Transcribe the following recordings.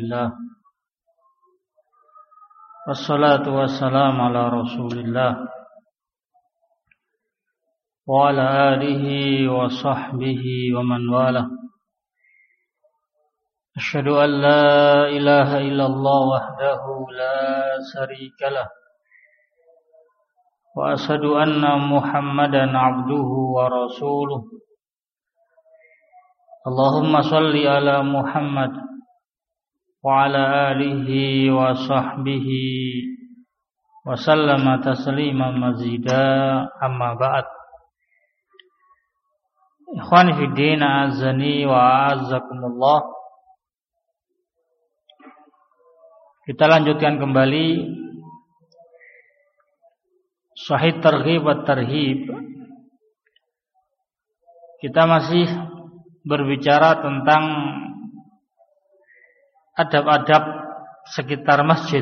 لله والصلاة والسلام على رسول الله وعلى آله وصحبه ومن والاه. أشهد أن لا إله إلا الله وحده لا شريك له وأشهد أن محمدا عبده ورسوله. اللهم صل على محمد وعلى آله وصحبه وسلم تسليما مزيدا. أما بعد. Ikhwani fi din, a'azzani wa a'azzakumullah. Kita lanjutkan kembali Sahih Targhib wa Tarhib. Kita masih berbicara tentang adab-adab sekitar masjid.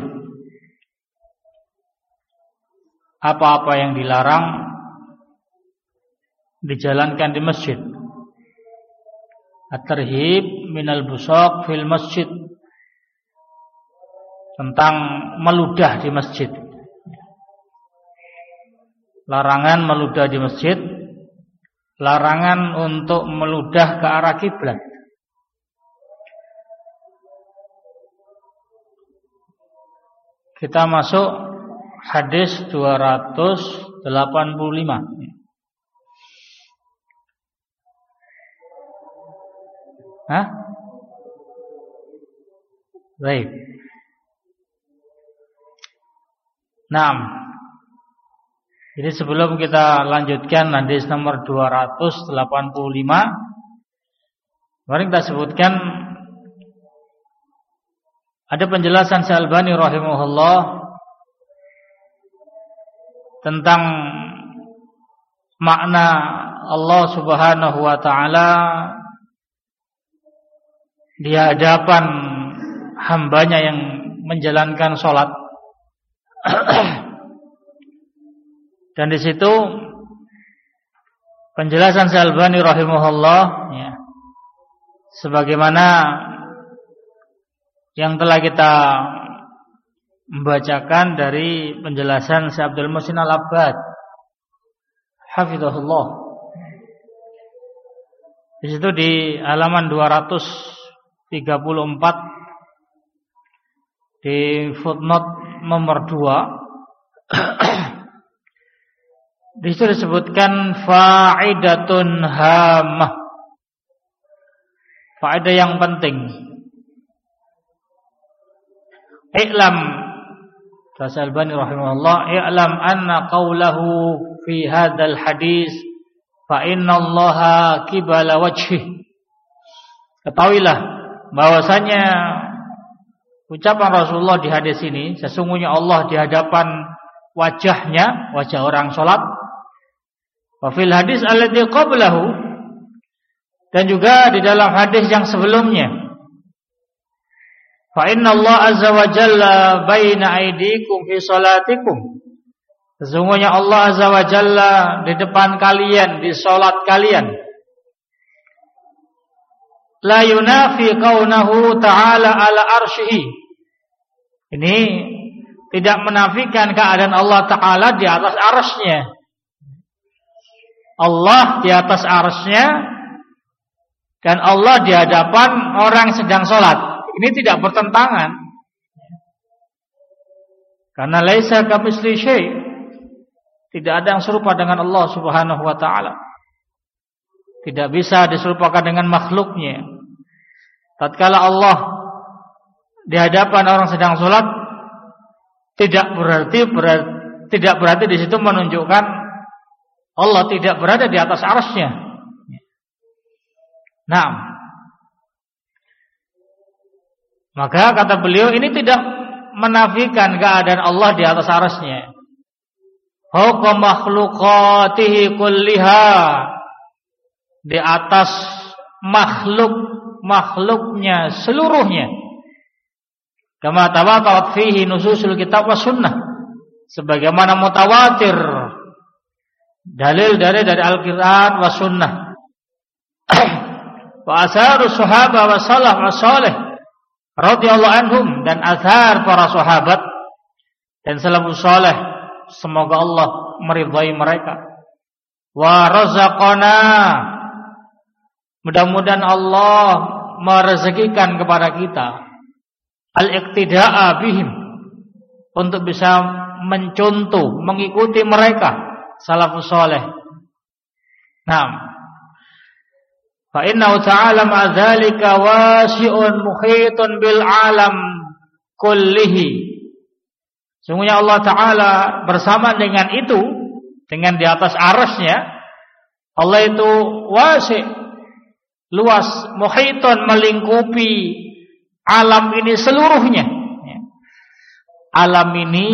Apa-apa yang dilarang dijalankan di masjid. At-tarhib minal busaq fil masjid, tentang meludah di masjid. Larangan meludah di masjid, larangan untuk meludah ke arah kiblat. Kita masuk hadis 285. Baik. Naam. Jadi sebelum kita lanjutkan hadis nomor 285, mari kita sebutkan ada penjelasan Syalbani rahimahullah tentang makna Allah Subhanahu wa taala di hadapan hambanya yang menjalankan sholat. Dan di situ penjelasan Syalbani rahimahullah, ya, sebagaimana yang telah kita membacakan dari penjelasan Syekh Abdul Muhsin Al-Abbad hafizahullah. Di situ di halaman 234 di footnote nomor 2 di situ disebutkan faidatun hamah, faedah yang penting. I'lam, kata Albani rahimahullah, i'lam anna qawlahu fi hadzal hadis fa innallaha qibala wajhi. Ketahuilah bahwasanya ucapan Rasulullah di hadis ini, sesungguhnya Allah di hadapan wajahnya, wajah orang salat. Wa fil hadis alladzi qablahu, dan juga di dalam hadis yang sebelumnya, fa innallaha azza wa jalla baina aydikum fi salatikum. Sesungguhnya Allah azza wa jalla di depan kalian di salat kalian. La yunafi kaunahu ta'ala ala arsyihi. Ini tidak menafikan keadaan Allah Ta'ala di atas arsy-Nya. Allah di atas arsy-Nya dan Allah di hadapan orang sedang sholat. Ini tidak bertentangan. Karena laisa kamitsli syai'. Tidak ada yang serupa dengan Allah Subhanahu wa taala. Tidak bisa diserupakan dengan makhluknya. Tatkala Allah di hadapan orang sedang sholat, tidak berarti di situ menunjukkan Allah tidak berada di atas arsy-Nya. Nah, maka kata beliau ini tidak menafikan keadaan Allah di atas arsy-Nya. Hukum makhlukatihi kulliha, di atas makhluknya seluruhnya. Kama tawatarat fihi nususul kitab wa sunnah, sebagaimana mutawatir dalil dari Al-Qur'an wa sunnah. Wa asaru sahabat wa salaf wa salih, radhiyallahu anhum, dan azhar para sahabat dan salafus saleh, semoga Allah meridhai mereka. Wa razaqana, mudah-mudahan Allah merezekikan kepada kita al-iqtida'a bihim, untuk bisa mencontoh, mengikuti mereka salafus saleh. Naam. Fa innahu ta'ala ma dzalika wasi'un muhitun bil alam kullihi. Sungguhnya Allah Ta'ala bersama dengan itu, dengan di atas arasnya, Allah itu wasi', luas, muhitun, melingkupi alam ini seluruhnya. Alam ini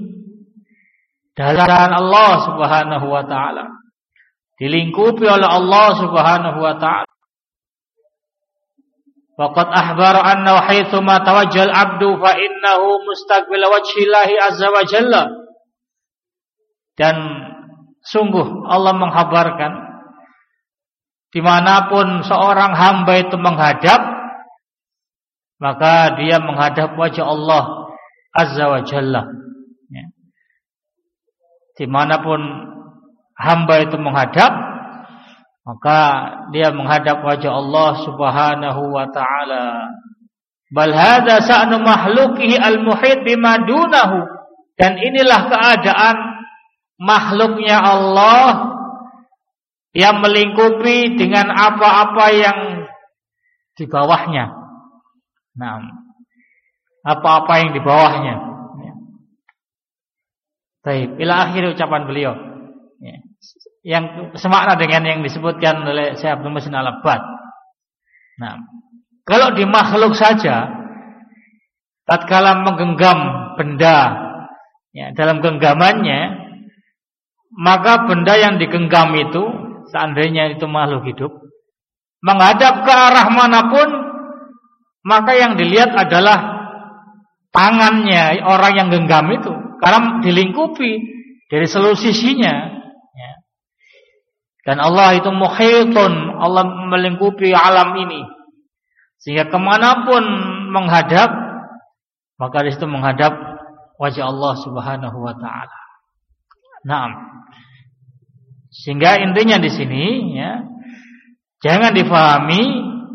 dalam Allah Subhanahu wa ta'ala, dilingkupi oleh Allah Subhanahu wa ta'ala. Waqad akhbara anna haitsu ma tawajjal abdu fa innahu mustaqbil wajhillahi azza wa jalla. Dan sungguh Allah menghabarkan, dimanapun seorang hamba itu menghadap, maka dia menghadap wajah Allah azza wa jalla. Dimanapun hamba itu menghadap, maka dia menghadap wajah Allah Subhanahu wa ta'ala. Bal hadza sa'nu makhluqihi al-muhit bima dunahu. Dan inilah keadaan makhluknya Allah yang melingkupi dengan apa-apa yang di bawahnya. Nah, apa-apa yang di bawahnya. Baik, ila akhir ucapan beliau, yang semakna dengan yang disebutkan oleh Syekh Abdul Muhsin Al-Abbad. Nah, kalau di makhluk saja, tatkala menggenggam benda, dalam genggamannya, maka benda yang digenggam itu, seandainya itu makhluk hidup, menghadap ke arah manapun, maka yang dilihat adalah tangannya orang yang genggam itu, karena dilingkupi dari seluruh sisinya. Dan Allah itu muhitun, Allah melingkupi alam ini, sehingga kemanapun menghadap, maka di situ menghadap wajah Allah Subhanahu wa ta'ala. Naam. Sehingga intinya di sini, jangan difahami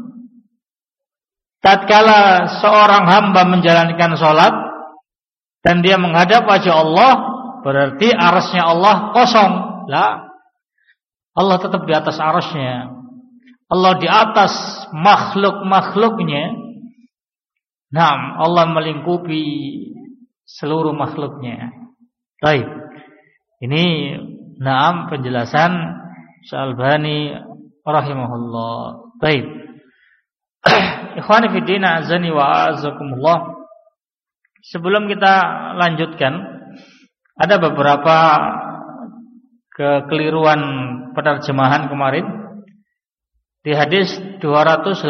tatkala seorang hamba menjalankan sholat dan dia menghadap wajah Allah, berarti arasnya Allah kosong. Lah, Allah tetap di atas arasnya. Allah di atas makhluk-makhluknya. Naam, Allah melingkupi seluruh makhluknya. Baik. Ini naam penjelasan Syalbani rahimahullah. Baik. Ikhwani fi din, azani wa azakumullah. Sebelum kita lanjutkan, ada beberapa kekeliruan penerjemahan kemarin. Di hadis 283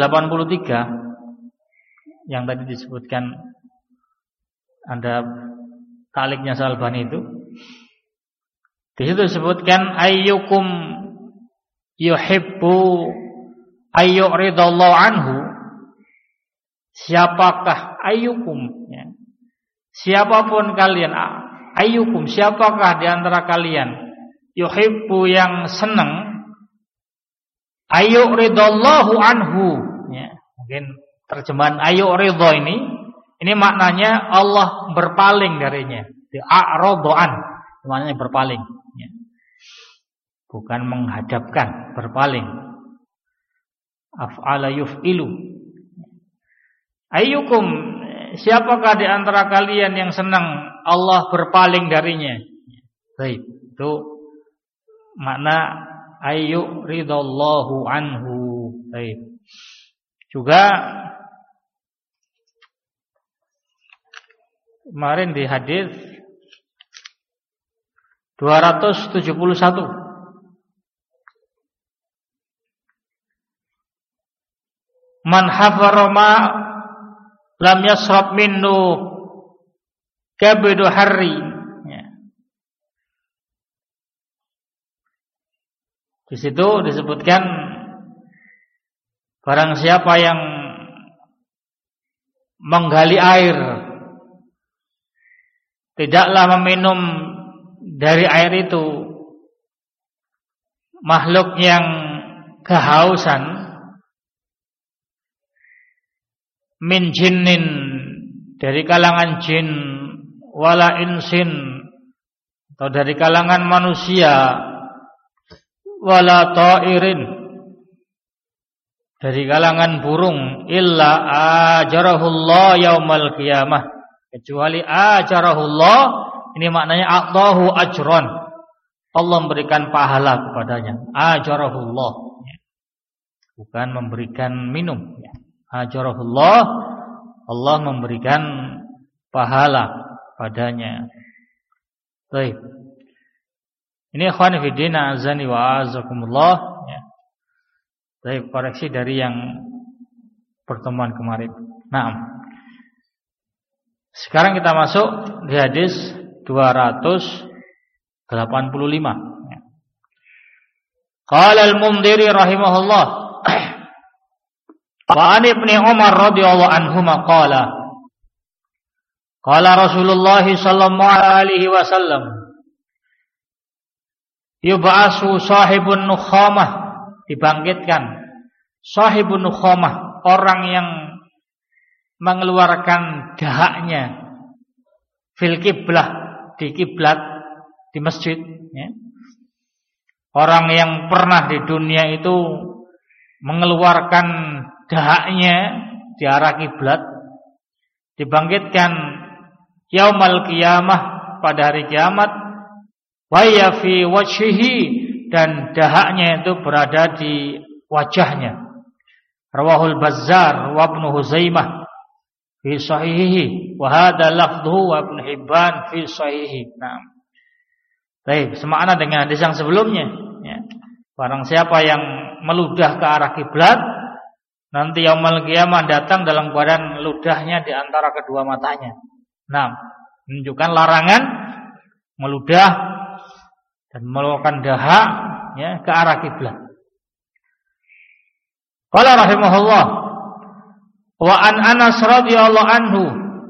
yang tadi disebutkan, ada taliknya Syalbani itu. Di situ disebutkan ayyukum yuhibbu ayyuridallahu anhu. Siapakah ayyukum, siapapun kalian, ayyukum, siapakah di antara kalian yuhibbu yang senang, ayyuridallahu anhu. Mungkin terjemahan ayyuridha ini maknanya Allah berpaling darinya. A'radhan, maknanya berpaling. Bukan menghadapkan, berpaling. Af'ala yuf'ilu. Ayyukum, siapakah di antara kalian yang senang Allah berpaling darinya? Baik, itu makna ayyuridallahu anhu. Baik. Juga kemarin di hadis 271, man hafara ma lam yasrab minnu kabidu harri. Di situ disebutkan barang siapa yang menggali air, tidaklah meminum dari air itu makhluk yang kehausan, min jinnin, dari kalangan jin, wala insin, atau dari kalangan manusia, wala ta'irin, dari kalangan burung, illa ajarahullah yaumal qiyamah, kecuali ajarahullah, ini maknanya a'tahu ajran, Allah memberikan pahala kepadanya. Ajarahullah, bukan memberikan minum. Ajarahullah, Allah memberikan pahala padanya. Baik. Ini ikhwan fillah azani wa azakumullah, ya. Baik, koreksi dari yang pertemuan kemarin. Nah, sekarang kita masuk di hadis 285. Qala al-Mundhiri rahimahullah, wa an ibni Umar radhiyallahu anhuma qala Rasulullah sallallahu alaihi wasallam, yub'asu sahibun nukhamah, dibangkitkan sahibun nukhamah, orang yang mengeluarkan dahaknya, fil kiblah, di kiblat, di masjid, ya. Orang yang pernah di dunia itu mengeluarkan dahaknya di arah kiblat, dibangkitkan yaumal qiyamah, pada hari kiamat, wa ya fi wajhihi, dan dahaknya itu berada di wajahnya. Rawahul Bazzar wa Ibnu Huzaimah fi sahihihi, wa hadha lafdhuhu wa Ibnu Hibban fi sahihihi. Nah, baik, semakna dengan hadis yang sebelumnya, ya. Barang siapa yang meludah ke arah kiblat, nanti yaumul qiyamah datang dalam keadaan ludahnya di antara kedua matanya. Nah, menunjukkan larangan meludah dan melakukan dahak, ya, ke arah kiblat. Qala rahimahullah, wa an Anas radhiyallahu anhu,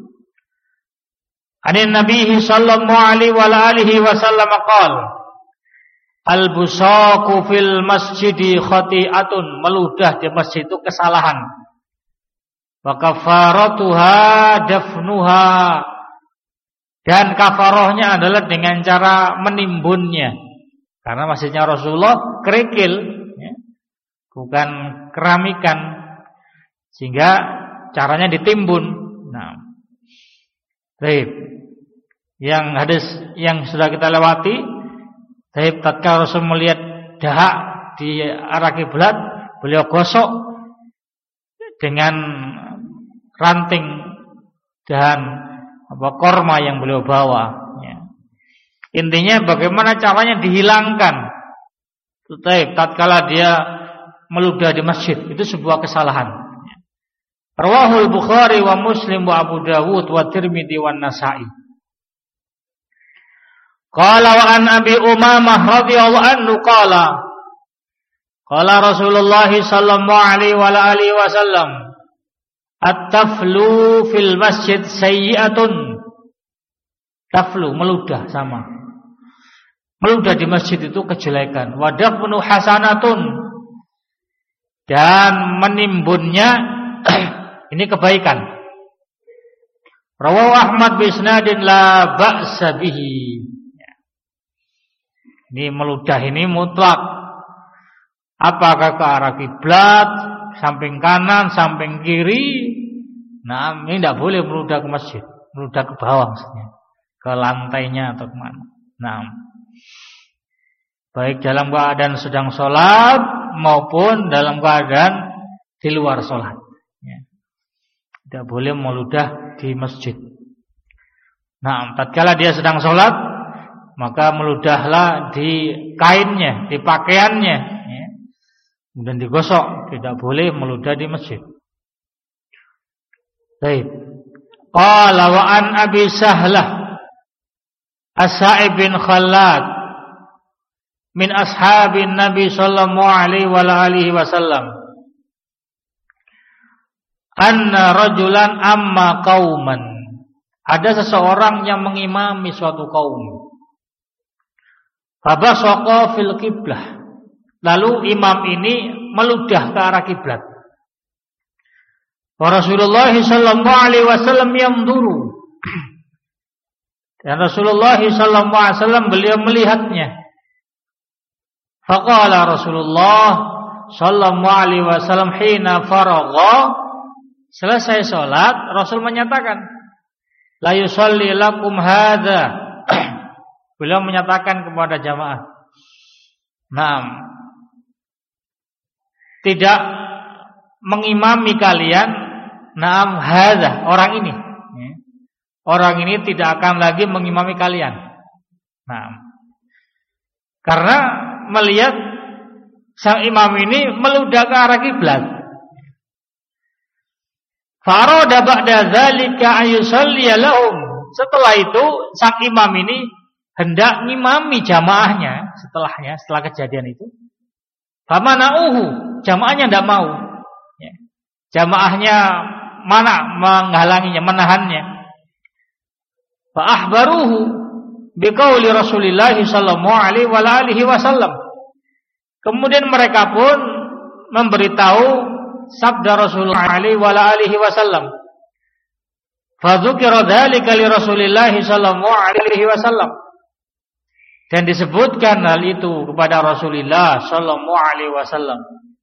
anin Nabi sallallahu alaihi wa alihi wasallam qala, al-busaqu fil masjidi khati'atun, meludah di masjid itu kesalahan. Wa kafaratuha dafnuha, dan kafarahnya adalah dengan cara menimbunnya. Karena masjidnya Rasulullah kerikil, ya, bukan keramikan, sehingga caranya ditimbun. Nah, baik. Yang hadis yang sudah kita lewati, baik, tatkala Rasul melihat dahak di arah kiblat, beliau gosok dengan ranting dan korma yang beliau bawa, ya. Intinya bagaimana caranya dihilangkan. Baik, tatkala dia meludah di masjid, itu sebuah kesalahan. Rawahul Bukhari wa Muslim wa Abu Dawud wa Tirmidzi wa Nasa'i. Qala wa an Abi Umamah radhiyallahu anhu qala Rasulullah sallallahu alaihi wa alihi wasallam, at-taflu fil masjid sayyi'atun. Taflu, meludah, sama. Meludah di masjid itu kejelekan. Wa dafnu hasanatun, dan menimbunnya ini kebaikan. Rawahu Ahmad bi isnadin la ba'sa bihi. Ini meludah ini mutlak. Apakah ke arah kiblat, samping kanan, samping kiri. Nah, ini tidak boleh meludah ke masjid, meludah ke bawah maksudnya, ke lantainya atau kemana. Nah, baik dalam keadaan sedang sholat maupun dalam keadaan di luar sholat, ya. Tidak boleh meludah di masjid. Nah, tatkala dia sedang sholat, maka meludahlah di kainnya, di pakaiannya, ya. Kemudian digosok. Tidak boleh meludah di masjid. Baik. Qala wa an Abi Sahlah As-Sa'ib bin Khallad min ashabin Nabi sallallahu alaihi wa alihi wasallam anna rajulan amma qauman. Ada seseorang yang mengimami suatu kaum. Fabasaqa fil qiblah. Lalu imam ini meludah ke arah kiblat. Wa Rasulullah sallallahu alaihi wasallam yamduru. Dan Rasulullah sallallahu alaihi wasallam beliau melihatnya. Faqala Rasulullah sallallahu alaihi wasallam hina faragha, selesai salat Rasul menyatakan, la yusalli lakum hadza. Beliau menyatakan kepada jamaah, naam, tidak mengimami kalian, naam hadza, orang ini. Orang ini tidak akan lagi mengimami kalian. Naam. Karena melihat sang imam ini meludah ke arah kiblat. Farada ba'da dzalika ayusalli lahum. Setelah itu sang imam ini hendak ngimami jamaahnya setelah kejadian itu. Famana'uhu, jamaahnya tidak mau. Jamaahnya mana menghalanginya, menahannya. Fa akhbaruhu biqauli Rasulillah sallallahu alaihi wasallam. Kemudian mereka pun memberitahu sabda Rasulullah alaihi wasallam. Fa dzukira dzalika li Rasulillah sallallahu alaihi wasallam. Dan disebutkan hal itu kepada Rasulullah sallallahu alaihi wasallam.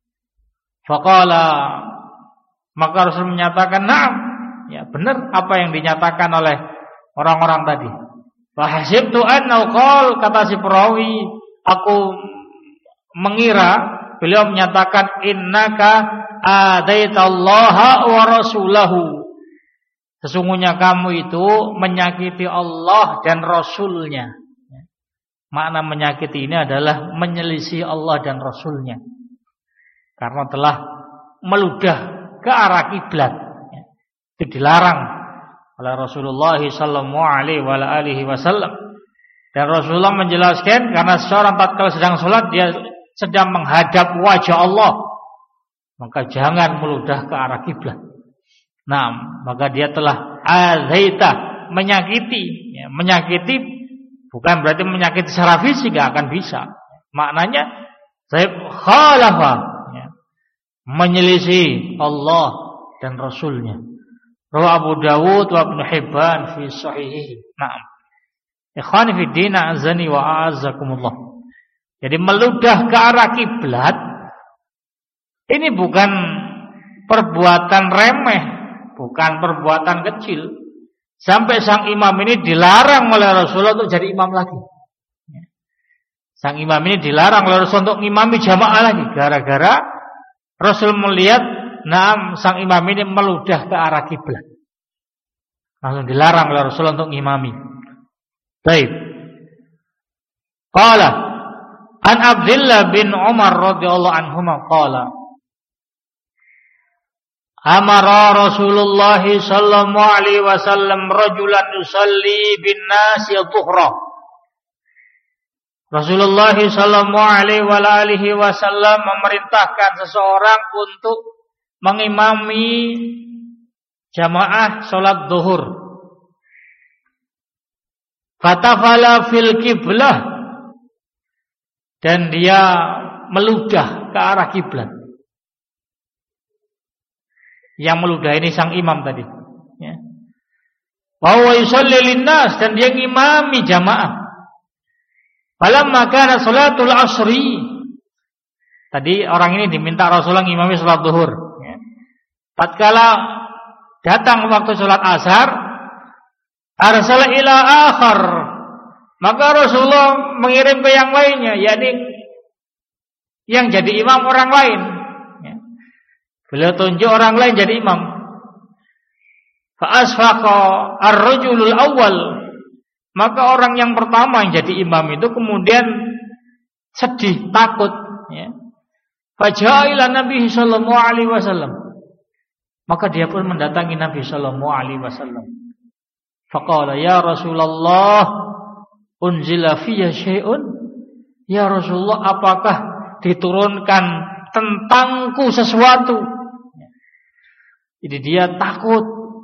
Faqala, maka Rasul menyatakan, "Na'am." Ya, benar apa yang dinyatakan oleh orang-orang tadi. Fahasibtu annahu qala, kata si perawi, aku mengira beliau menyatakan innaka adaitallaha wa rasulahu. Sesungguhnya kamu itu menyakiti Allah dan Rasulnya. Makna menyakiti ini adalah menyelisih Allah dan Rasulnya, karena telah meludah ke arah kiblat. Itu dilarang oleh Rasulullah sallallahu alaihi wasallam. Dan Rasulullah menjelaskan, karena seorang tatkala sedang salat dia sedang menghadap wajah Allah, maka jangan meludah ke arah kiblat. Nah, maka dia telah azaita, menyakiti. Ya, menyakiti bukan berarti menyakiti secara fisik, gak akan bisa. Maknanya saya khalafa, ya, menyelisih Allah dan Rasulnya. Rawi Abu Dawud wa Ibnu Hibban fi sahihihi. Naam. Ikhwani fi din, azani wa a'azzakumullah. Jadi meludah ke arah kiblat ini bukan perbuatan remeh, bukan perbuatan kecil. Sampai sang imam ini dilarang oleh Rasulullah untuk jadi imam lagi. Sang imam ini dilarang oleh Rasul untuk ngimami jamaah lagi, gara-gara Rasul melihat sang imam ini meludah ke arah kiblat. Langsung dilarang oleh Rasul untuk ngimami. Baik. Qala an Abdullah bin Umar radhiyallahu anhuma qala amara Rasulullah sallallahu alaihi wasallam rajulan yusalli bin nasi dhuhra. Rasulullah sallallahu alaihi wasallam memerintahkan seseorang untuk mengimami jamaah salat zuhur. Fatafala fil qiblah, dan dia meludah ke arah kiblat. Yang meludah ini sang imam tadi, ya. Wa huwa yusalli linnas, dan dia ngimami jamaah. Falamma kana salatul asri, tadi orang ini diminta Rasulullah ngimami salat zuhur, ya. Tatkala datang waktu salat asar, arsala ila akhar, maka Rasulullah mengirim ke yang lainnya, yakni yang jadi imam orang lain. Beliau tunjuk orang lain jadi imam. Fa asfaqa ar-rajulul awwal, maka orang yang pertama yang jadi imam itu kemudian sedih, takut, ya. Fa ja'a ila Nabi sallallahu alaihi wasallam, maka dia pun mendatangi Nabi sallallahu alaihi wasallam. Faqala ya Rasulullah unzila fiyya syai'un, ya Rasulullah, apakah diturunkan tentangku sesuatu? Jadi dia takut.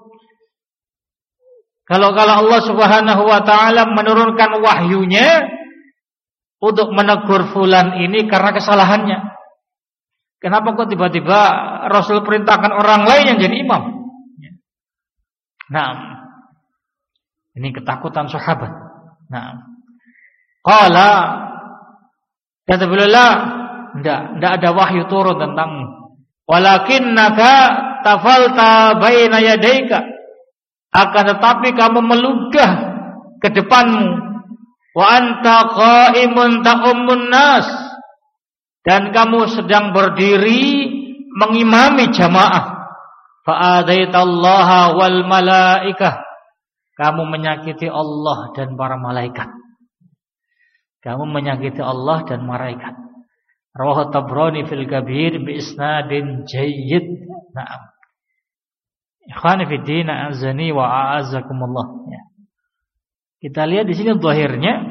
Kalau Allah Subhanahu wa taala menurunkan wahyunya untuk menegur fulan ini karena kesalahannya. Kenapa kok tiba-tiba Rasul perintahkan orang lain yang jadi imam? Nah, ini ketakutan sahabat. Nah, qala kata beliau, enggak ada wahyu turun tentangmu. Walakinnaka tafalta baina yadaika. Akan tetapi kamu meludah ke depanmu. Wa anta qa'imun ta'ummun nas. Dan kamu sedang berdiri mengimami jamaah. Fa'adaitallaha wal malaikah. Kamu menyakiti Allah dan para malaikat. Kamu menyakiti Allah dan malaikat. Rawahu Tabrani fil Kabir bi isnadin jayyid. Naam. Ikhwani fi din, azani wa a'azzakumullah. Ya. Kita lihat di sini zahirnya.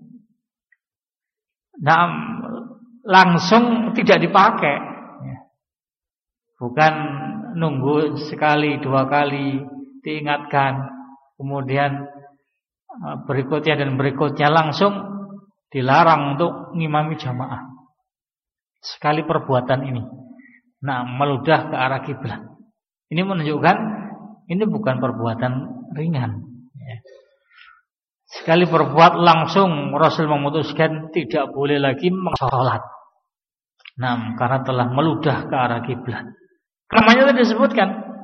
Naam, langsung tidak dipakai. Ya. Bukan nunggu sekali, dua kali diingatkan, kemudian berikutnya dan berikutnya langsung dilarang untuk ngimami jamaah. Sekali perbuatan ini, nah meludah ke arah kiblat. Ini menunjukkan ini bukan perbuatan ringan. Sekali berbuat langsung Rasul memutuskan tidak boleh lagi sholat. Nah, karena telah meludah ke arah kiblat. Namanya tadi disebutkan.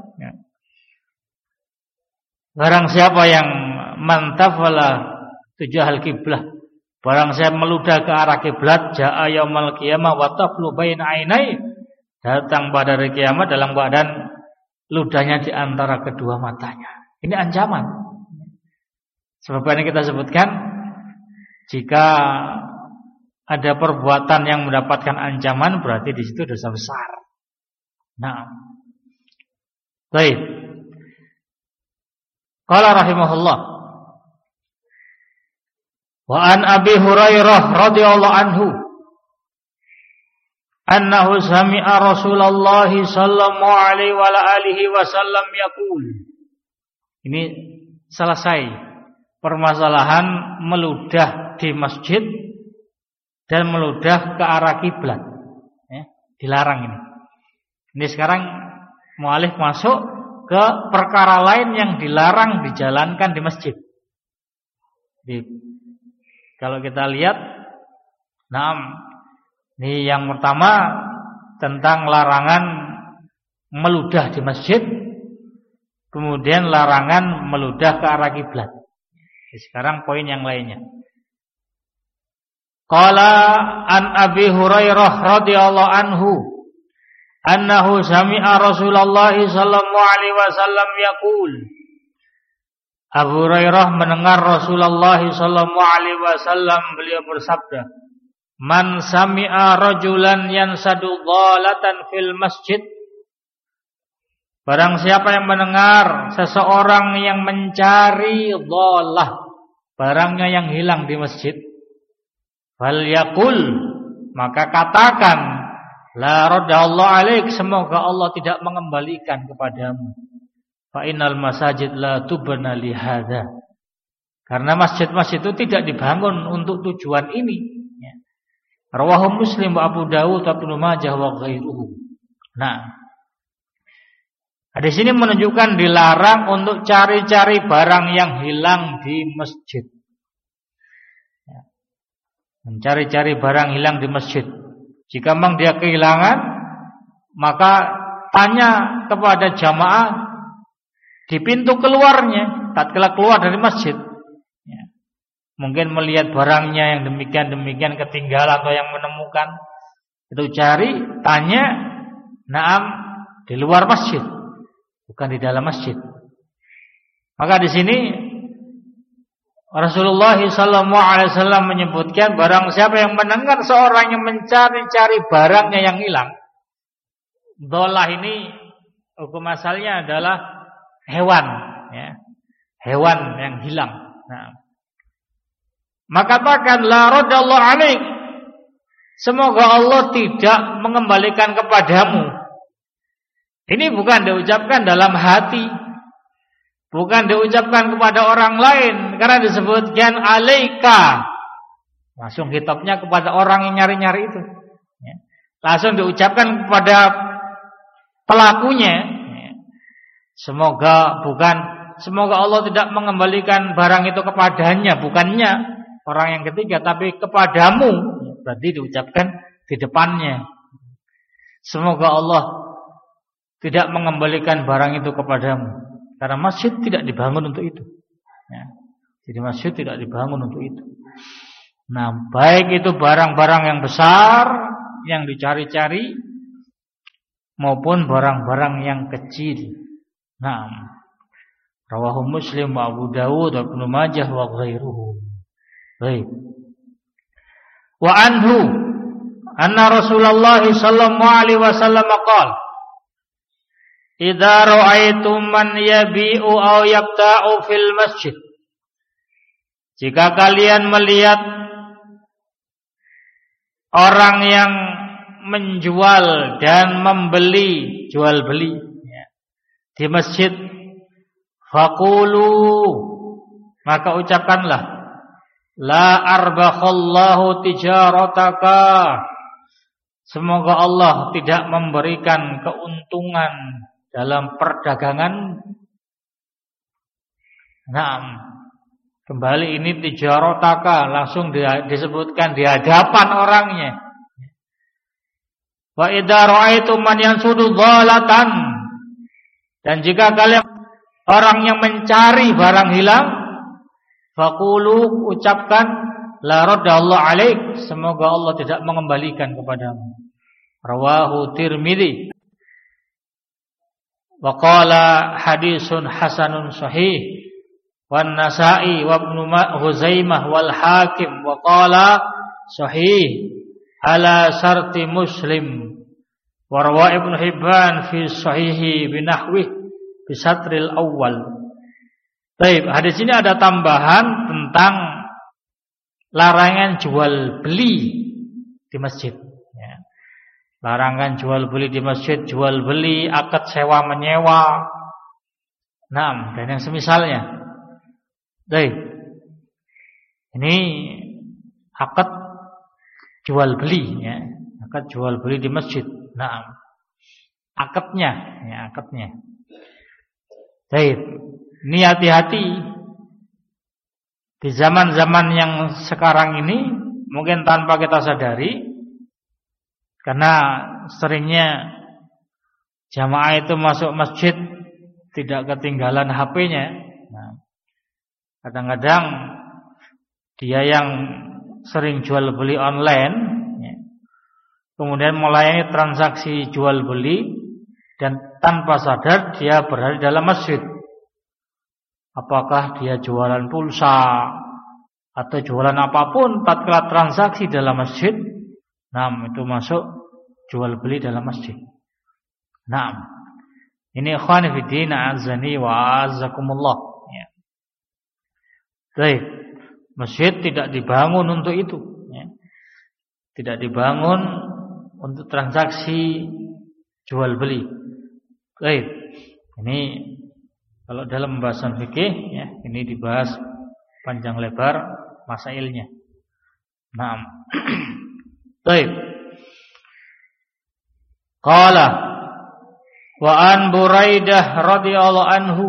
Barang siapa yang mantafala tujahal kiblah, barang siapa meludah ke arah kiblat, jaa yaumal qiyamah wa taflu baina ainai, datang pada hari kiamat dalam keadaan ludahnya di antara kedua matanya. Ini ancaman. Sebab ini kita sebutkan, jika ada perbuatan yang mendapatkan ancaman, berarti di situ dosa besar. Nah, baik. Qala rahimahullah. Wa an Abi Hurairah radhiyallahu anhu annahu sami'a Rasulullah sallallahu alaihi wa alihi wasallam yaqul. Ini selesai permasalahan meludah di masjid dan meludah ke arah kiblat. Ya, dilarang ini. Ini sekarang mu'alif masuk ke perkara lain yang dilarang dijalankan di masjid. Kalau kita lihat, ini yang pertama tentang larangan meludah di masjid, kemudian larangan meludah ke arah kiblat. Sekarang poin yang lainnya. Qala an Abi Hurairah radhiyallahu anhu annahu sami'a Rasulullah sallallahu alaihi wasallam yaqul. Abu Hurairah mendengar Rasulullah sallallahu alaihi wasallam beliau bersabda, "Man sami'a rajulan yansadu dhalatan fil masjid." Barang siapa yang mendengar seseorang yang mencari dhalah, barangnya yang hilang di masjid, fal yaqul, maka katakan, la radallahu alaik, semoga Allah tidak mengembalikan kepadamu. Fa innal masajid la tubna li hadza. Karena masjid-masjid itu tidak dibangun untuk tujuan ini. Rawahu Muslim wa Abu Dawud wa Ibnu Majah wa ghairuhu. Nah, di sini menunjukkan dilarang untuk cari-cari barang yang hilang di masjid. Mencari-cari barang hilang di masjid. Jika memang dia kehilangan, maka tanya kepada jamaah di pintu keluarnya, tatkala keluar dari masjid. Mungkin melihat barangnya yang demikian-demikian ketinggalan atau yang menemukan, itu cari, tanya, naam, di luar masjid, bukan di dalam masjid. Maka di sini Rasulullah SAW menyebutkan, barang siapa yang mendengar seorang yang mencari-cari barangnya yang hilang. Dhalah ini hukum asalnya adalah hewan, ya, hewan yang hilang. Nah, maka katakan la radallahu alaik, semoga Allah tidak mengembalikan kepadamu. Ini bukan diucapkan dalam hati, bukan diucapkan kepada orang lain, karena disebutkan alaika. Langsung kitabnya kepada orang yang nyari-nyari itu. Langsung diucapkan kepada pelakunya. Semoga Allah tidak mengembalikan barang itu kepadanya, bukannya orang yang ketiga, tapi kepadamu. Berarti diucapkan di depannya. Semoga Allah tidak mengembalikan barang itu kepadamu. Karena masjid tidak dibangun untuk itu. Jadi masjid tidak dibangun untuk itu. Nah, baik itu barang-barang yang besar yang dicari-cari maupun barang-barang yang kecil. Nah, rawahu Muslim wa Abu Dawud wa Ibnu Majah wa ghairuhu. Baik. Wa anhu anna Rasulullah sallallahu alaihi wasallam qala idza ra'aitum man yabi'u aw yabta'u fil masjid. Jika kalian melihat orang yang menjual dan membeli, jual beli di masjid, faqulu, maka ucapkanlah la arbakhallahu tijarataka, semoga Allah tidak memberikan keuntungan dalam perdagangan. Naam, kembali ini tijarataka langsung disebutkan di hadapan orangnya. Wa idza ra'aitum man yansudu dhalatan, dan jika kalian orang yang mencari barang hilang, faqulu, ucapkan la raddallahu alaik, semoga Allah tidak mengembalikan kepadamu. Rawahu Tirmidzi wa qala hadisun hasanun sahih, wan Nasa'i wa Ibnu Huzaimah wal Hakim wa qala sahih ala syarti Muslim, wa rawa Ibnu Hibban fi sahihi binahwi bi satril awal. Baik, hadis ini ada tambahan tentang larangan jual beli di masjid. Larangan jual beli di masjid, jual beli, akad sewa menyewa, nah, dan yang semisalnya. Baik, ini akad jual beli, akad jual beli di masjid. Nah, akadnya, akadnya. Baik, ini hati-hati di zaman-zaman yang sekarang ini, mungkin tanpa kita sadari, karena seringnya jamaah itu masuk masjid tidak ketinggalan HP-nya. Nah, kadang-kadang dia yang sering jual beli online, kemudian melayani transaksi jual beli, dan tanpa sadar dia berada dalam masjid. Apakah dia jualan pulsa atau jualan apapun, tatkala transaksi dalam masjid, nah, itu masuk jual beli dalam masjid. Nah, ini ikhwani fiddin, azani wa azakumullah. Baik, masjid tidak dibangun untuk itu, tidak dibangun untuk transaksi jual beli. Baik, ini kalau dalam pembahasan fikih, ini dibahas panjang lebar masailnya. Nah, baik. Qala wa an Buraidah radhiyallahu anhu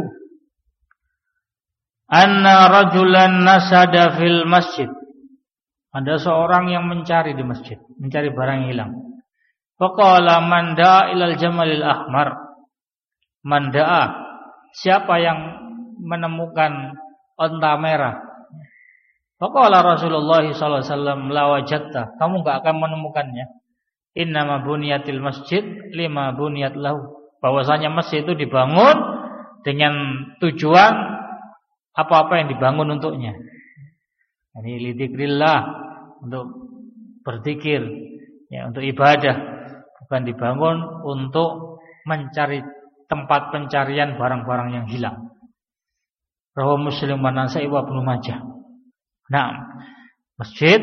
anna rajulan nasada fil masjid. Ada seorang yang mencari di masjid, mencari barang yang hilang. Faqala man da'a ilal jamalil ahmar. Man da'a, siapa yang menemukan onta merah? Faqala Rasulullah sallallahu alaihi wasallam la wajadta, kamu enggak akan menemukannya. Innama buniyatil masjid lima buniyat lahu, bahwasanya masjid itu dibangun dengan tujuan apa-apa yang dibangun untuknya. Ini lidzikrillah, untuk berzikir, untuk ibadah, bukan dibangun untuk mencari tempat pencarian barang-barang yang hilang. Rawahu Muslim wa Nasa'i wa Ibnu Majah. Nah, masjid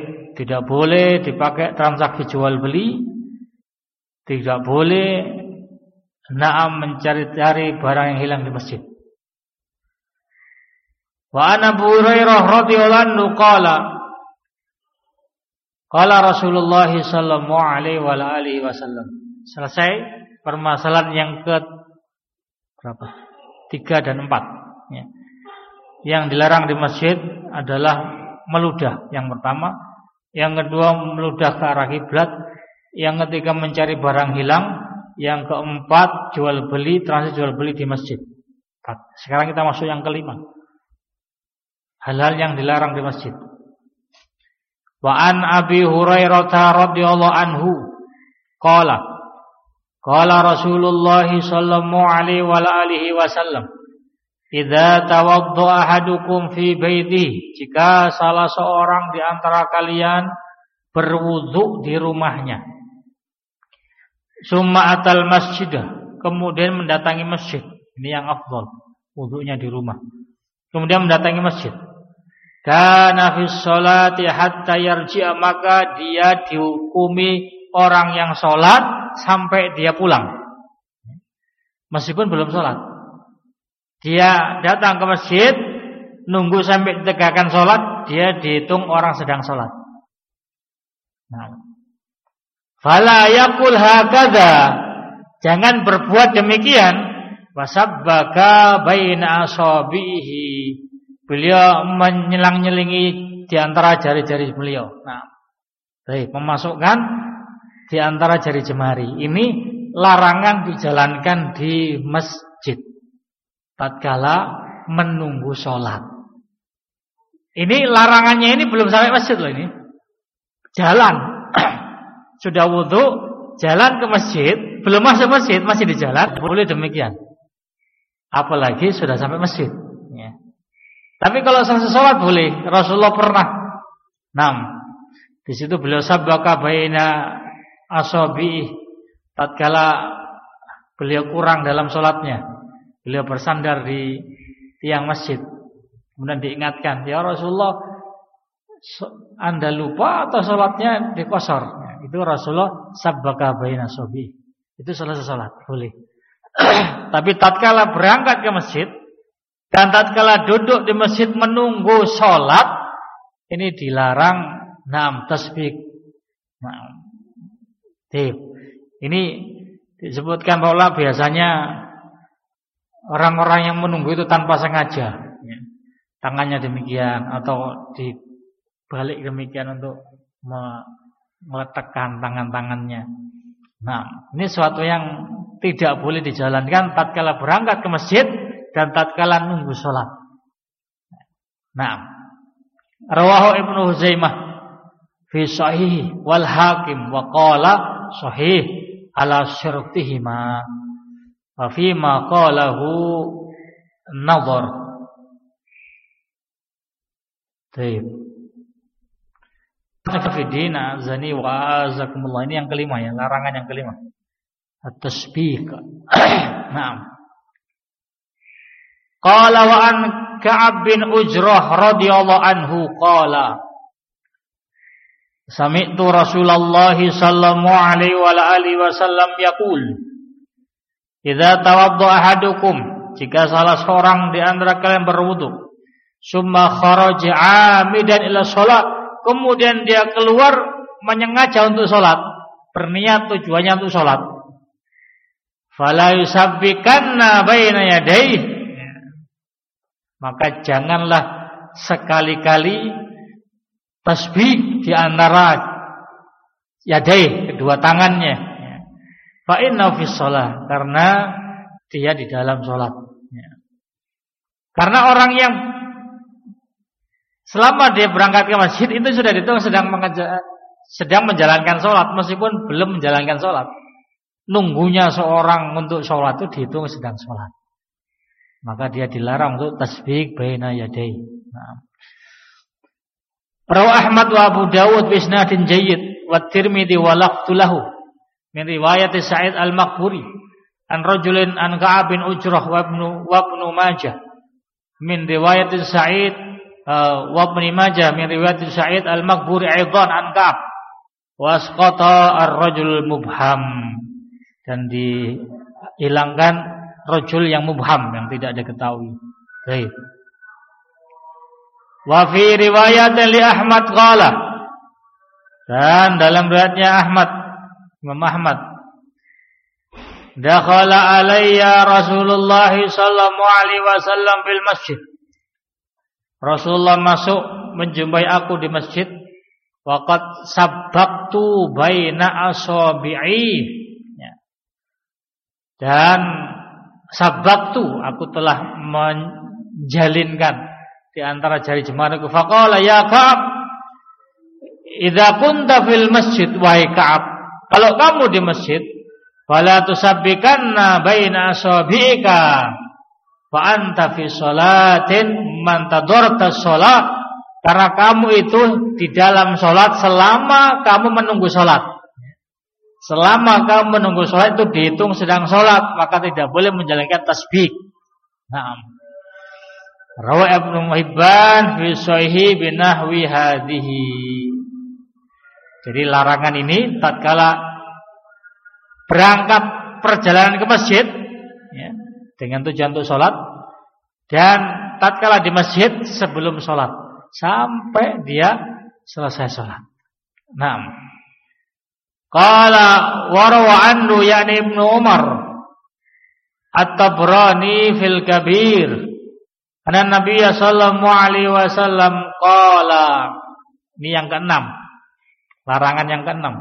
tidak boleh dipakai transaksi jual beli, tidak boleh na'am mencari-cari barang yang hilang di masjid. Wa an Abu Hurairah radhiyallahu anhu qala Rasulullah sallallahu alaihi wa alihi wasallam. Selesai permasalahan yang ke berapa? 3 dan 4 ya. Yang dilarang di masjid adalah meludah yang pertama, yang kedua meludah ke arah kiblat, yang ketiga mencari barang hilang, yang keempat jual beli, transaksi jual beli di masjid. Sekarang kita masuk yang kelima. Hal-hal yang dilarang di masjid. Wa an Abi Hurairah radhiyallahu anhu qala Rasulullah sallallahu alaihi wa alihi wasallam, idza tawadda ahadukum fi baitihi, jika salah seorang di antara kalian berwudu di rumahnya, summa atal masjid, kemudian mendatangi masjid, ini yang afdal, wudunya di rumah, kemudian mendatangi masjid, kana fi sholati hatta yarji'a, maka dia dihukumi orang yang sholat sampai dia pulang, meskipun belum sholat. Dia datang ke masjid, nunggu sampai ditegakkan sholat, dia dihitung orang sedang sholat. Nah, fala yaqul hakadha, jangan berbuat demikian. Wasabbaka baina asabihi, beliau menyelang-nyelingi di antara jari-jari beliau. Nah, baik, memasukkan di antara jari jemari. Ini larangan dijalankan di masjid tatkala menunggu sholat. Ini larangannya ini belum sampai masjid loh ini. Jalan sudah wudu, jalan ke masjid, belum masuk masjid, masih di jalan, boleh demikian. Apalagi sudah sampai masjid ya. Tapi kalau selesai sholat boleh. Rasulullah pernah di situ beliau sabbaka baina asabi, tatkala beliau kurang dalam sholatnya, beliau bersandar di tiang masjid. Kemudian diingatkan, ya Rasulullah, Anda lupa atau sholatnya dikosor? Itu Rasulullah sabbaka baina asabi, itu selesai sholat, boleh. Tapi tatkala berangkat ke masjid dan tatkala duduk di masjid menunggu sholat, ini dilarang tasbih. Ini disebutkan bahwa biasanya orang-orang yang menunggu itu tanpa sengaja ya. Tangannya demikian atau dibalik demikian untuk meletakkan tangan-tangannya. Nah, ini suatu yang tidak boleh dijalankan tatkala berangkat ke masjid dan tatkala nunggu sholat. Nah, rawahu Ibnu Huzaimah fi sahih wal Hakim wa qala sahih ala syartihima wa fi ma qalahu nadhar. Baik. Fidina zani wa azakumullah, ini yang kelima ya, larangan yang kelima. At-tasbih. Naam. Qala wa an Ka'ab bin Ujrah radhiyallahu anhu qala sami'tu Rasulullah sallallahu alaihi wa alihi wasallam yaqul idza tawadda ahadukum, jika salah seorang di antara kalian berwudu, summa kharaja 'amidan ila shalah, kemudian dia keluar menyengaja untuk sholat, berniat tujuannya untuk sholat, fala yusabbikanna baina yadayhi, maka janganlah sekali-kali tasbih di antara yadayhi, kedua tangannya, fa inna fi shalah, karena dia di dalam sholat. Karena orang yang selama dia berangkat ke masjid itu sudah dihitung sedang menjalankan sholat, meskipun belum menjalankan sholat. Nunggunya seorang untuk sholat itu dihitung sedang sholat, maka dia dilarang untuk tasbih baina yadayhi. Rawi Ahmad wa Abu Dawud bi isnadin jayyid wa Tirmidzi wa lafdhu lahu min riwayat Sa'id al-Maqburi an rajulin an Ka'ab bin Ujrah wa ibnu Majah min riwayat Sa'id wa ibnu Majah min riwayat Sa'id al-Maqburi aidan an Ka'ab wa asqata ar-rajul mubham, dan hilangkan rajul yang mubham, yang tidak diketahui. Baik. Wa fi riwayat li Ahmad qala, dan dalam riwayatnya Imam Ahmad, dakhala alayya Rasulullah sallallahu alaihi wasallam fil masjid. Rasulullah masuk menjumpai aku di masjid. Waqad sabbaqtu baina asabi'i. Dan sabbaqtu, aku telah menjalinkan di antara jari jemariku. Faqala ya Ka'ab, idza kunta fil masjid, wahai Ka'ab, kalau kamu di masjid, fala tusabbikanna baina asabi'ika fa anta fi sholatin man tadarta sholat. Karena kamu itu di dalam sholat selama kamu menunggu sholat. Selama kamu menunggu sholat itu dihitung sedang sholat, maka tidak boleh menjalankan tasbih. Naam. Rawa Ibnu Hibban fi Sahih binahwi hadhihi. Jadi larangan ini tatkala berangkat perjalanan ke masjid, ya, dengan tujuan untuk sholat, dan tatkala di masjid sebelum sholat sampai dia selesai sholat. Naam. Qala warawa anhu yani Ibnu Umar At-Tabrani fil Kabir anna Nabi sallallahu alaihi wasallam qala. Ini yang keenam. Larangan yang keenam.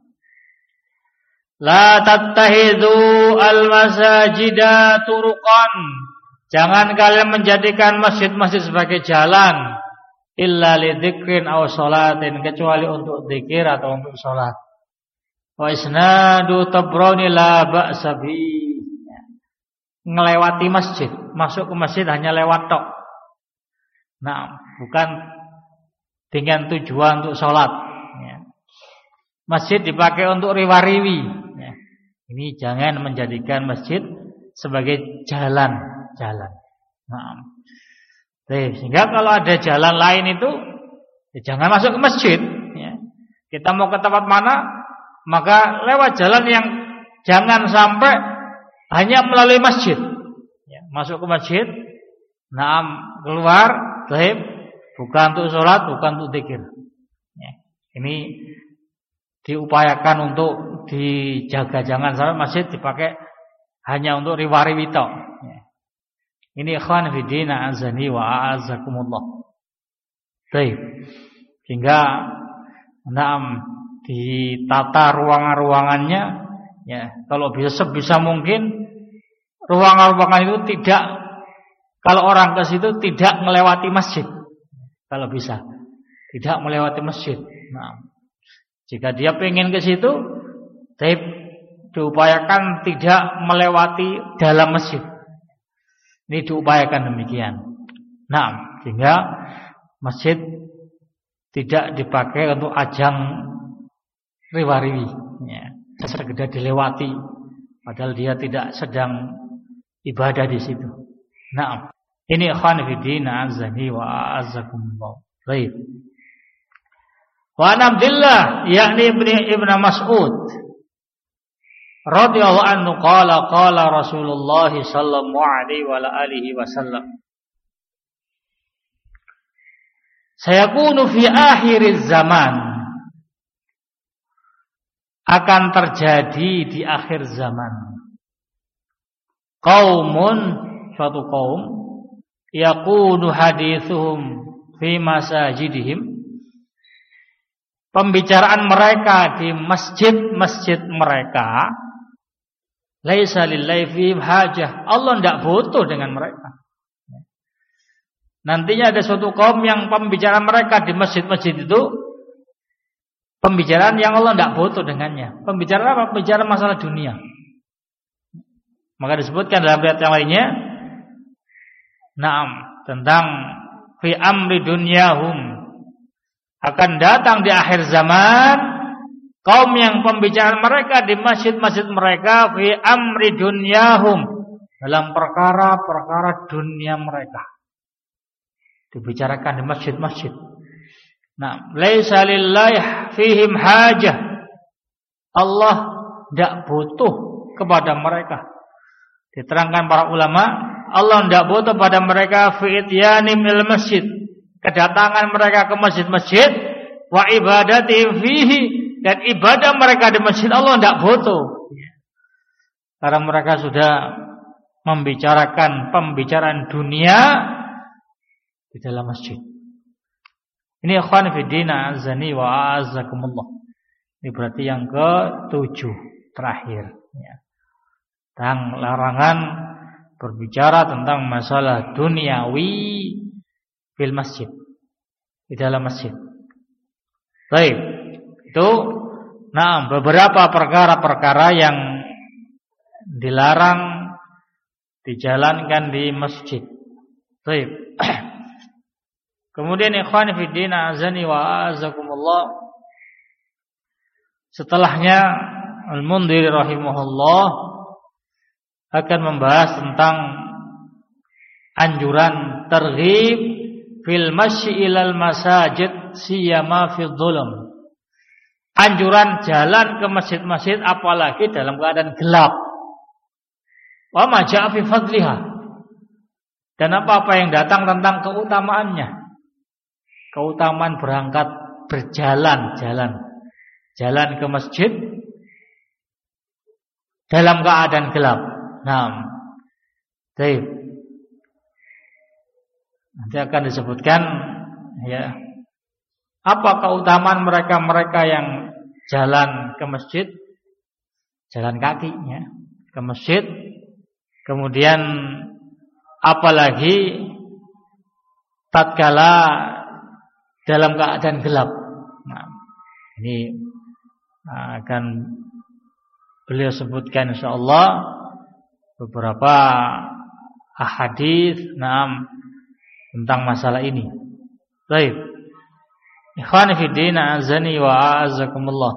La tattahidu al-masajida turuqan. Jangan kalian menjadikan masjid-masjid sebagai jalan illa li dzikrin aw sholatin, kecuali untuk zikir atau untuk salat. Wa isnadu Tabrani la ba'sa bi. Ngelewati masjid, masuk ke masjid hanya lewat tok. Nah, bukan dengan tujuan untuk salat, ya. Masjid dipakai untuk riwa-riwi, ya. Ini jangan menjadikan masjid sebagai jalan. Nah, sehingga kalau ada jalan lain itu, ya jangan masuk ke masjid, ya. Kita mau ke tempat mana, maka lewat jalan yang jangan sampai hanya melalui masjid, ya. Masuk ke masjid, naam, keluar, bukan untuk sholat, bukan untuk zikir, ya. Ini diupayakan untuk dijaga, jangan sampai masjid dipakai hanya untuk riwa-riwi tok, ya. Ini ikhwan fillah azani wa a'azzakumullah. Baik. Hingga naam ditata ruangan-ruangannya, ya. Kalau bisa sebisa mungkin ruangan-ruangan itu tidak, kalau orang ke situ tidak melewati masjid. Kalau bisa tidak melewati masjid. Nah, jika dia pengen ke situ, diupayakan tidak melewati dalam masjid. Ini diupayakan demikian. Nah, sehingga masjid tidak dipakai untuk ajang riwa-riwi, ya. Sekedar dilewati, padahal dia tidak sedang ibadah di situ. Nah, ini ikhwan fillah azani wa a'azzakumullah. Baik. Wa Abdullah yakni Ibnu Mas'ud radhiyallahu anhu qala Rasulullah sallallahu alaihi wa alihi wasallam, sayakunu fi akhiriz zaman, akan terjadi di akhir zaman, suatu kaum yakunu hadithuhum fi masajidihim, pembicaraan mereka di masjid-masjid mereka, laisa lillahi fihim hajah, Allah tidak butuh dengan mereka. Nantinya ada suatu kaum yang pembicaraan mereka di masjid-masjid itu pembicaraan yang Allah tidak butuh dengannya. Pembicaraan apa? Pembicaraan masalah dunia. Maka disebutkan dalam ayat yang lainnya, naam, tentang fi amri dunyahum, akan datang di akhir zaman kaum yang pembicaraan mereka di masjid-masjid mereka fi amri dunyahum, dalam perkara-perkara dunia mereka dibicarakan di masjid-masjid. Nah, laisa lillahi fihim hajah, Allah tidak butuh kepada mereka. Diterangkan para ulama, Allah tidak butuh pada mereka fi ityanim ilal masjid, kedatangan mereka ke masjid-masjid, wa ibadatihim fihi, dan ibadah mereka di masjid Allah tidak butuh. Karena mereka sudah membicarakan pembicaraan dunia di dalam masjid. Ini ikhwan fillah azani wa a'azzakumullah. Ini berarti yang ke-7 terakhir ya. Tentang larangan berbicara tentang masalah duniawi fil masjid, di dalam masjid. Baik. Itu beberapa perkara-perkara yang dilarang dijalankan di masjid. Baik. Kemudian ikhwan fillah azani wa a'azzakumullah, setelahnya Al-Mundhiri rahimahullah akan membahas tentang anjuran targhib fil masyi ilal masajid siyama fi dhulum. Anjuran jalan ke masjid-masjid apalagi dalam keadaan gelap. Wa ma ja'a fi fadliha. Dan apa-apa yang datang tentang keutamaannya. Keutamaan berangkat berjalan, jalan ke masjid dalam keadaan gelap. Baik. Nanti akan disebutkan ya, apa keutamaan mereka yang jalan ke masjid, jalan kakinya ke masjid, kemudian apalagi tatkala dalam keadaan gelap. Ini akan beliau sebutkan insyaallah beberapa ahadits tentang masalah ini. Baik. Ikhwani fi din azani wa a'azzakumullah.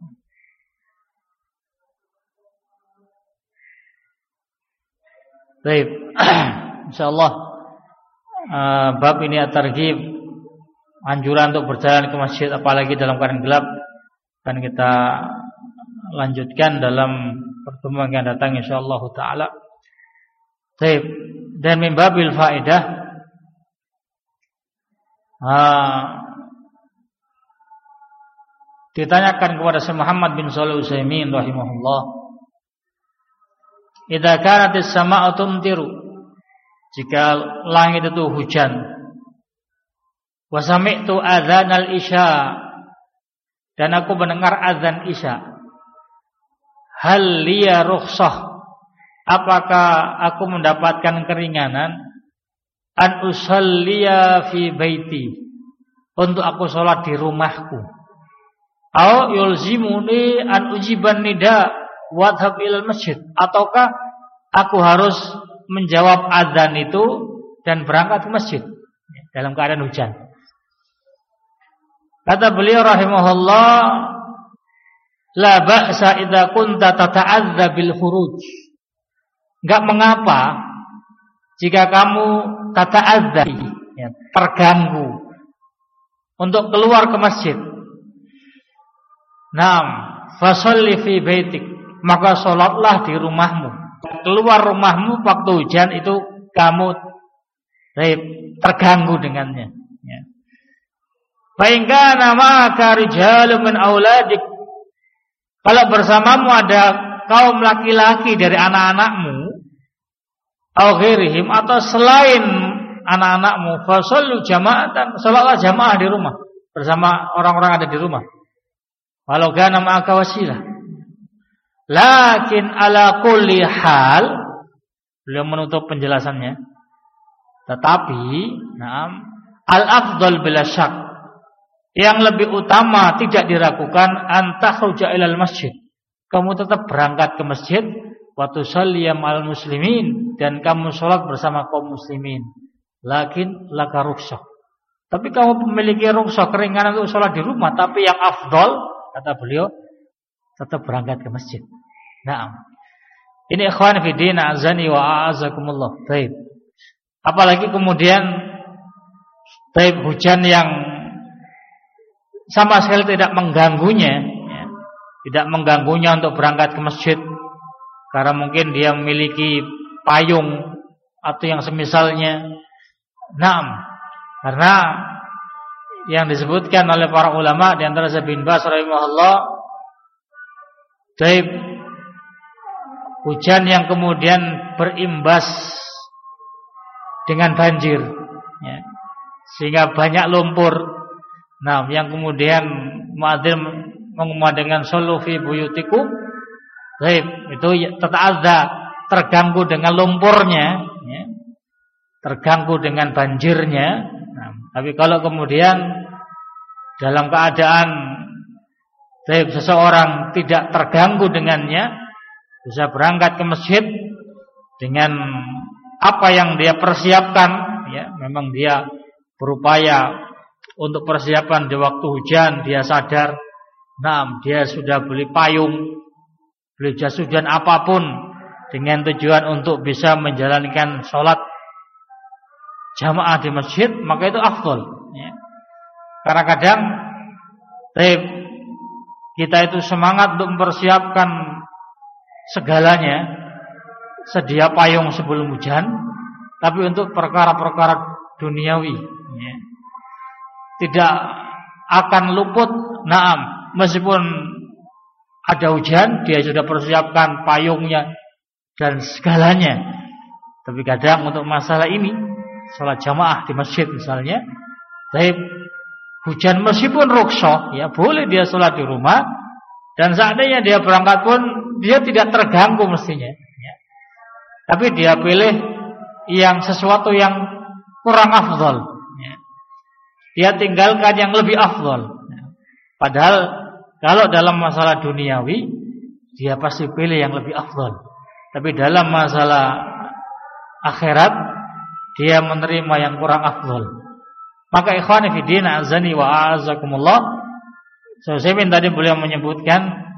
Baik. Insyaallah bab ini at-targhib, anjuran untuk berjalan ke masjid apalagi dalam keadaan gelap, akan kita lanjutkan dalam pertemuan yang datang insyaallah taala. Baik, dan min babil faedah ditanyakan kepada Syekh Muhammad bin Shalih Al-Utsaimin rahimahullah, idza kanatis sama'u tumtiru, jika langit itu hujan, wa sami'tu adzanal isya, dan aku mendengar azan isya, hal liya rukhsah, apakah aku mendapatkan keringanan an usalliya fi baiti, untuk aku sholat di rumahku, au yulzimuni an ujiban nida wa adhab ilal masjid, ataukah aku harus menjawab azan itu dan berangkat ke masjid dalam keadaan hujan. Kata beliau rahimahullah, la ba'sa idza kunta tata'adza bil khuruj. Enggak mengapa jika kamu tata'adza, ya, terganggu untuk keluar ke masjid. Naam, fasalli fi baitik, maka salatlah di rumahmu. Keluar rumahmu waktu hujan itu kamu terganggu dengannya, ya. Fa in kana ma'aka rijalun min auladik, kalau bersamamu ada kaum laki-laki dari anak-anakmu, au ghairihim, atau selain anak-anakmu, fa shallu jama'atan, salatlah jamaah di rumah bersama orang-orang ada di rumah. Walau kana ma'aka wasilah. Lakin ala kulli hal, beliau menutup penjelasannya, tetapi al-afdal bila syak, yang lebih utama tidak diragukan, antakhruja ilal masjid, kamu tetap berangkat ke masjid, wa tusalliya ma'al muslimin, dan kamu sholat bersama kaum muslimin. Lakin laka rukhsah, tapi kamu memiliki rukhsah, keringanan untuk sholat di rumah, tapi yang afdal, kata beliau, tetap berangkat ke masjid. Ini ikhwan fi din azani wa a'azakumullah. Baik. Apalagi kemudian hujan yang sama sekali tidak mengganggunya, ya. Tidak mengganggunya untuk berangkat ke masjid, karena mungkin dia memiliki payung atau yang semisalnya. Naam, karena yang disebutkan oleh para ulama di antara Syekh bin Baz rahimahullah, taib hujan yang kemudian berimbas dengan banjir, ya, sehingga banyak lumpur. Nah, yang kemudian muadzin mengumandangkan sallu fi buyutikum, taib itu tata'adza, terganggu dengan lumpurnya, ya, terganggu dengan banjirnya. Nah, tapi kalau kemudian dalam keadaan seseorang tidak terganggu dengannya, bisa berangkat ke masjid dengan apa yang dia persiapkan, ya, memang dia berupaya untuk persiapan di waktu hujan, dia sadar, nah, dia sudah beli payung, beli jas hujan apapun dengan tujuan untuk bisa menjalankan sholat jamaah di masjid, maka itu afdal, ya. Karena kadang kita itu semangat untuk mempersiapkan segalanya, sedia payung sebelum hujan, tapi untuk perkara-perkara duniawi, ya, tidak akan luput. Naam, meskipun ada hujan, dia sudah persiapkan payungnya dan segalanya. Tapi kadang untuk masalah ini, salat jamaah di masjid misalnya, hujan meskipun rukhsah, ya, boleh dia salat di rumah, dan seandainya dia berangkat pun dia tidak terganggu mestinya, ya. Tapi dia pilih yang sesuatu yang kurang afdal, ya. Dia tinggalkan yang lebih afdal, ya. Padahal kalau dalam masalah duniawi dia pasti pilih yang lebih afdal, tapi dalam masalah akhirat dia menerima yang kurang afdal. Maka ikhwani fi din, azani wa a'azakumullah, saya tadi beliau menyebutkan,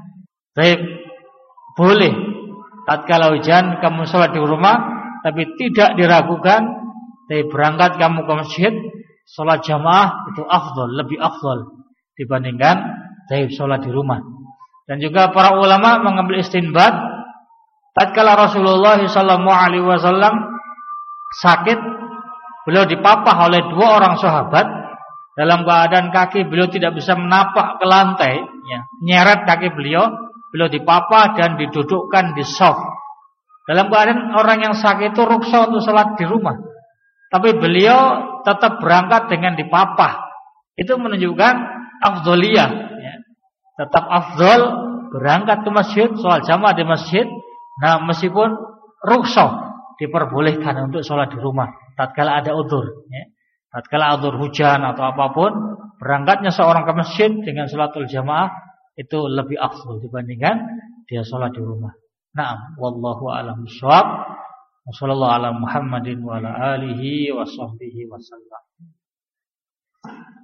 boleh tatkala hujan kamu sholat di rumah, tapi tidak diragukan, berangkat kamu ke masjid, sholat jamaah itu afdal, lebih afdal dibandingkan sholat di rumah. Dan juga para ulama mengambil istinbat, tatkala Rasulullah SAW sakit, beliau dipapah oleh 2 orang sahabat. Dalam keadaan kaki beliau tidak bisa menapak ke lantai, ya, nyeret kaki beliau dipapah dan didudukkan di shaf. Dalam keadaan orang yang sakit itu rukhsah untuk sholat di rumah, tapi beliau tetap berangkat dengan dipapah. Itu menunjukkan afdholiyah, ya. Tetap afdol berangkat ke masjid, sholat jamaah di masjid. Nah, meskipun rukhsah, diperbolehkan untuk sholat di rumah tatkala ada udzur, ya. Tatkala udzur hujan atau apapun, berangkatnya seorang ke masjid dengan sholatul jamaah itu lebih afdal dibandingkan dia sholat di rumah. Naam, wallahu a'lam bishawab. Wassallallahu ala Muhammadin wa ala alihi wa sahbihi wasallam.